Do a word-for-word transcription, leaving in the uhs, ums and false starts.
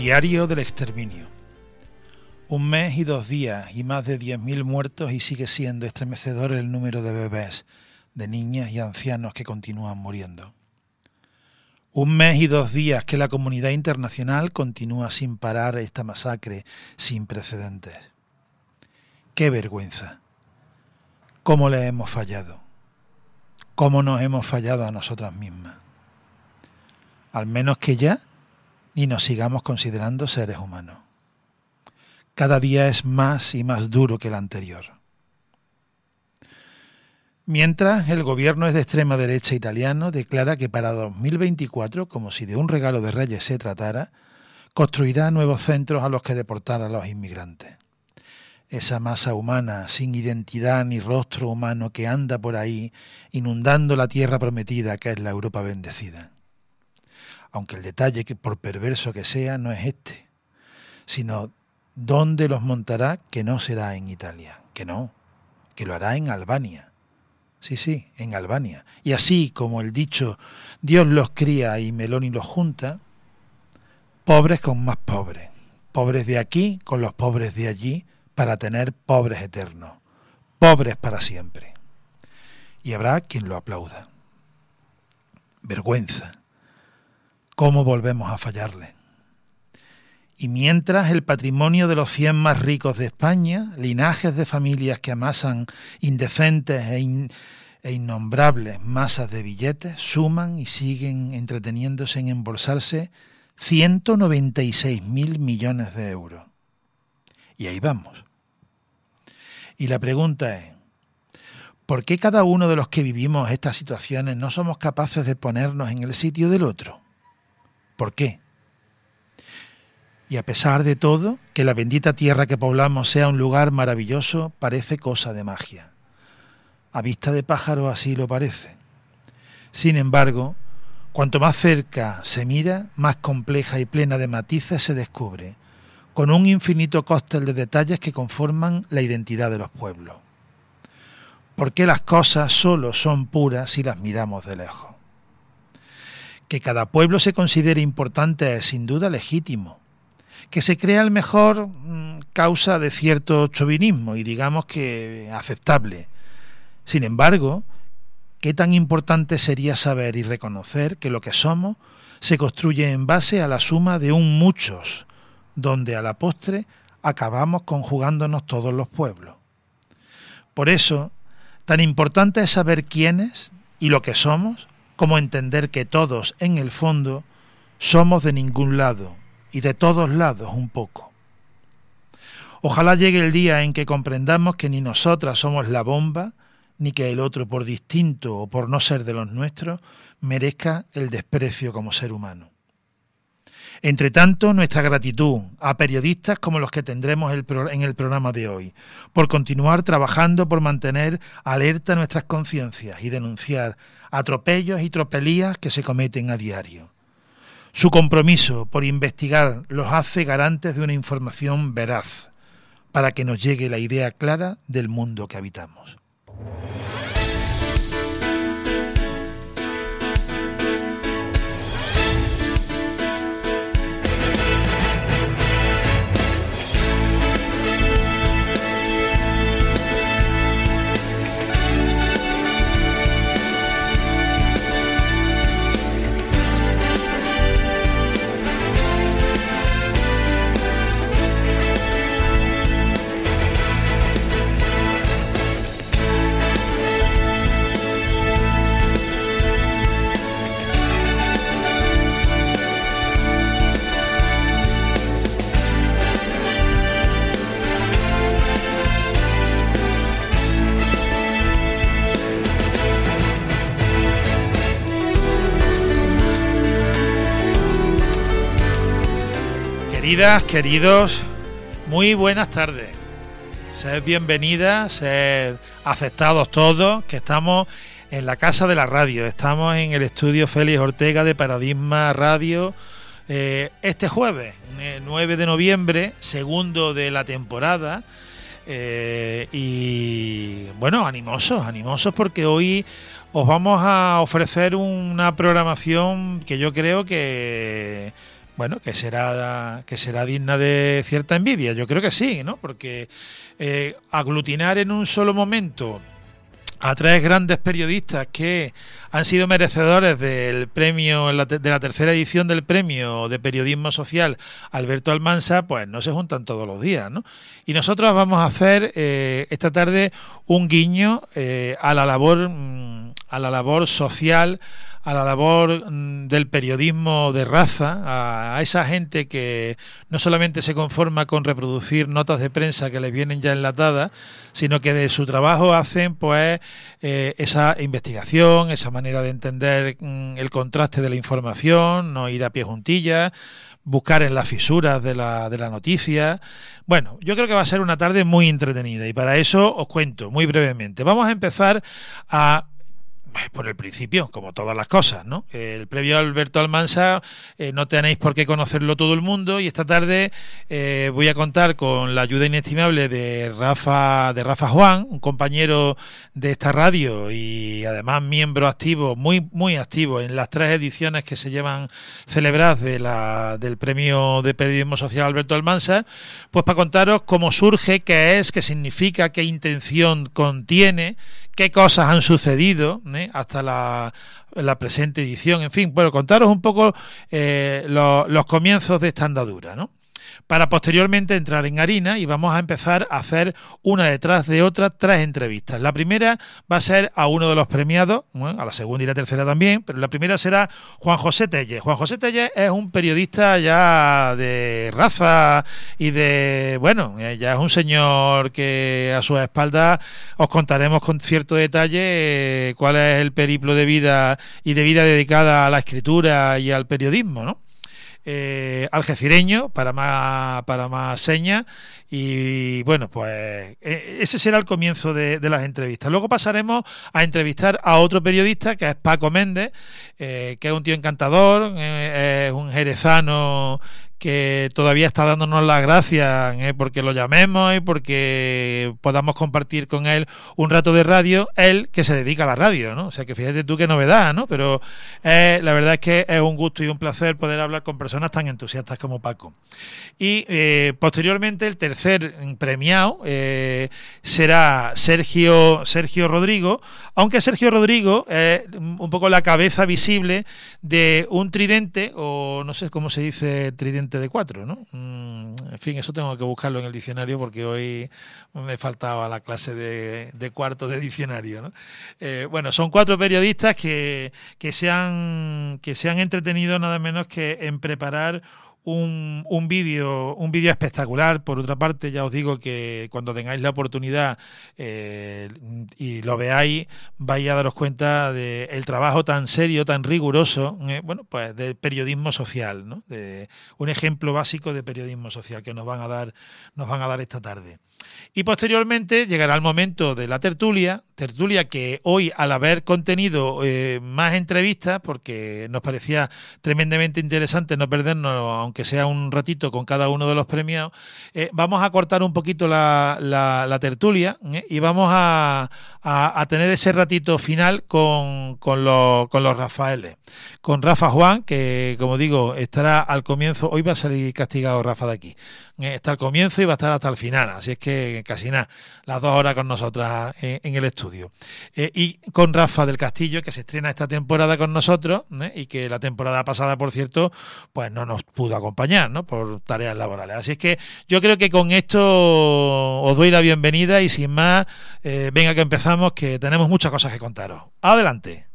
Diario del exterminio. Un mes y dos días y más de diez mil muertos y sigue siendo estremecedor el número de bebés, de niñas y ancianos que continúan muriendo. Un mes y dos días que la comunidad internacional continúa sin parar esta masacre sin precedentes. ¡Qué vergüenza! ¿Cómo le hemos fallado? ¿Cómo nos hemos fallado a nosotras mismas? Al menos que ya ni nos sigamos considerando seres humanos. Cada día es más y más duro que el anterior. Mientras, el gobierno es de extrema derecha italiano declara que para dos mil veinticuatro, como si de un regalo de Reyes se tratara, construirá nuevos centros a los que deportar a los inmigrantes. Esa masa humana sin identidad ni rostro humano que anda por ahí inundando la tierra prometida que es la Europa bendecida. Aunque el detalle, que por perverso que sea, no es este, sino dónde los montará, que no será en Italia, que no, que lo hará en Albania. Sí, sí, en Albania. Y así como el dicho, Dios los cría y Meloni los junta, pobres con más pobres, pobres de aquí con los pobres de allí, para tener pobres eternos, pobres para siempre. Y habrá quien lo aplauda. Vergüenza. ¿Cómo volvemos a fallarle? Y mientras el patrimonio de los cien más ricos de España, linajes de familias que amasan indecentes e, in, e innombrables masas de billetes, suman y siguen entreteniéndose en embolsarse ciento noventa y seis mil millones de euros. Y ahí vamos. Y la pregunta es, ¿por qué cada uno de los que vivimos estas situaciones no somos capaces de ponernos en el sitio del otro? ¿Por qué? Y a pesar de todo, que la bendita tierra que poblamos sea un lugar maravilloso, parece cosa de magia. A vista de pájaro así lo parece. Sin embargo, cuanto más cerca se mira, más compleja y plena de matices se descubre, con un infinito cóctel de detalles que conforman la identidad de los pueblos. ¿Por qué las cosas solo son puras si las miramos de lejos? Que cada pueblo se considere importante es sin duda legítimo. Que se crea el mejor mmm, causa de cierto chauvinismo y digamos que aceptable. Sin embargo, ¿qué tan importante sería saber y reconocer que lo que somos se construye en base a la suma de un muchos, donde a la postre acabamos conjugándonos todos los pueblos? Por eso, tan importante es saber quiénes y lo que somos, como entender que todos, en el fondo, somos de ningún lado y de todos lados un poco. Ojalá llegue el día en que comprendamos que ni nosotras somos la bomba, ni que el otro, por distinto o por no ser de los nuestros, merezca el desprecio como ser humano. Entre tanto, nuestra gratitud a periodistas como los que tendremos el pro- en el programa de hoy, por continuar trabajando por mantener alerta nuestras conciencias y denunciar atropellos y tropelías que se cometen a diario. Su compromiso por investigar los hace garantes de una información veraz, para que nos llegue la idea clara del mundo que habitamos. Queridas, queridos, muy buenas tardes. Sed bienvenidas, sed aceptados todos, que estamos en la casa de la radio. Estamos en el estudio Félix Ortega de Paradigma Radio. Eh, este jueves, nueve de noviembre, segundo de la temporada. Eh, y bueno, animosos, animosos porque hoy os vamos a ofrecer una programación que yo creo que bueno, que será que será digna de cierta envidia. Yo creo que sí, ¿no? Porque eh, aglutinar en un solo momento a tres grandes periodistas que han sido merecedores del premio, de la tercera edición del premio de periodismo social Alberto Almansa, pues no se juntan todos los días, ¿no? Y nosotros vamos a hacer eh, esta tarde un guiño eh, a la labor, a la labor social, a la labor del periodismo de raza, a, a esa gente que no solamente se conforma con reproducir notas de prensa que les vienen ya enlatadas, sino que de su trabajo hacen pues eh, esa investigación, esa manera de entender mm, el contraste de la información, no ir a pie juntillas, buscar en las fisuras de la, de la noticia. Bueno, yo creo que va a ser una tarde muy entretenida y para eso os cuento muy brevemente. Vamos a empezar a por el principio, como todas las cosas, ¿no? El premio Alberto Almansa eh, no tenéis por qué conocerlo todo el mundo y esta tarde eh, voy a contar con la ayuda inestimable de Rafa, de Rafa Juan, un compañero de esta radio y además miembro activo, muy muy activo en las tres ediciones que se llevan celebradas de la, del premio de periodismo social Alberto Almansa, pues para contaros cómo surge, qué es, qué significa, qué intención contiene, qué cosas han sucedido ¿eh? hasta la, la presente edición, en fin, bueno, contaros un poco eh, lo, los comienzos de esta andadura, ¿no? Para posteriormente entrar en harina y vamos a empezar a hacer una detrás de otra tres entrevistas. La primera va a ser a uno de los premiados, bueno, a la segunda y la tercera también, pero la primera será Juan José Tellez. Juan José Tellez es un periodista ya de raza y de, bueno, ya es un señor que a su espalda os contaremos con cierto detalle eh, cuál es el periplo de vida y de vida dedicada a la escritura y al periodismo, ¿no? Eh, algecireño para más para más señas y bueno pues eh, ese será el comienzo de, de las entrevistas. Luego pasaremos a entrevistar a otro periodista que es Paco Méndez, eh, que es un tío encantador, eh, es un jerezano que todavía está dándonos las gracias eh, porque lo llamemos y porque podamos compartir con él un rato de radio, él que se dedica a la radio, ¿no? O sea que fíjate tú qué novedad, ¿no? Pero eh, la verdad es que es un gusto y un placer poder hablar con personas tan entusiastas como Paco. Y eh, posteriormente el tercer premiado eh, será Sergio, Sergio Rodrigo, aunque Sergio Rodrigo es un poco la cabeza visible de un tridente, o no sé cómo se dice tridente de cuatro, ¿no? Mm, en fin, eso tengo que buscarlo en el diccionario porque hoy me faltaba la clase de, de cuarto de diccionario, ¿no? Eh, bueno, son cuatro periodistas que, que, se han, que se han entretenido nada menos que en preparar un, un vídeo un vídeo espectacular. Por otra parte, ya os digo que cuando tengáis la oportunidad eh, y lo veáis, vais a daros cuenta del trabajo tan serio, tan riguroso, eh, bueno, pues del periodismo social, ¿no? De un ejemplo básico de periodismo social que nos van a dar, nos van a dar esta tarde. Y posteriormente llegará el momento de la tertulia, tertulia que hoy, al haber contenido eh, más entrevistas, porque nos parecía tremendamente interesante no perdernos, aunque sea un ratito con cada uno de los premiados, eh, vamos a cortar un poquito la, la, la tertulia eh, y vamos a, a, a tener ese ratito final con, con, los, con los Rafaeles. Con Rafa Juan, que como digo, estará al comienzo, hoy va a salir castigado Rafa de aquí, eh, está al comienzo y va a estar hasta el final, así es que casi nada, las dos horas con nosotras eh, en el estudio. Eh, y con Rafa del Castillo, que se estrena esta temporada con nosotros eh, y que la temporada pasada, por cierto, pues no nos pudo acompañar, ¿no? Por tareas laborales. Así es que yo creo que con esto os doy la bienvenida y sin más, eh, venga que empezamos, que tenemos muchas cosas que contaros. Adelante.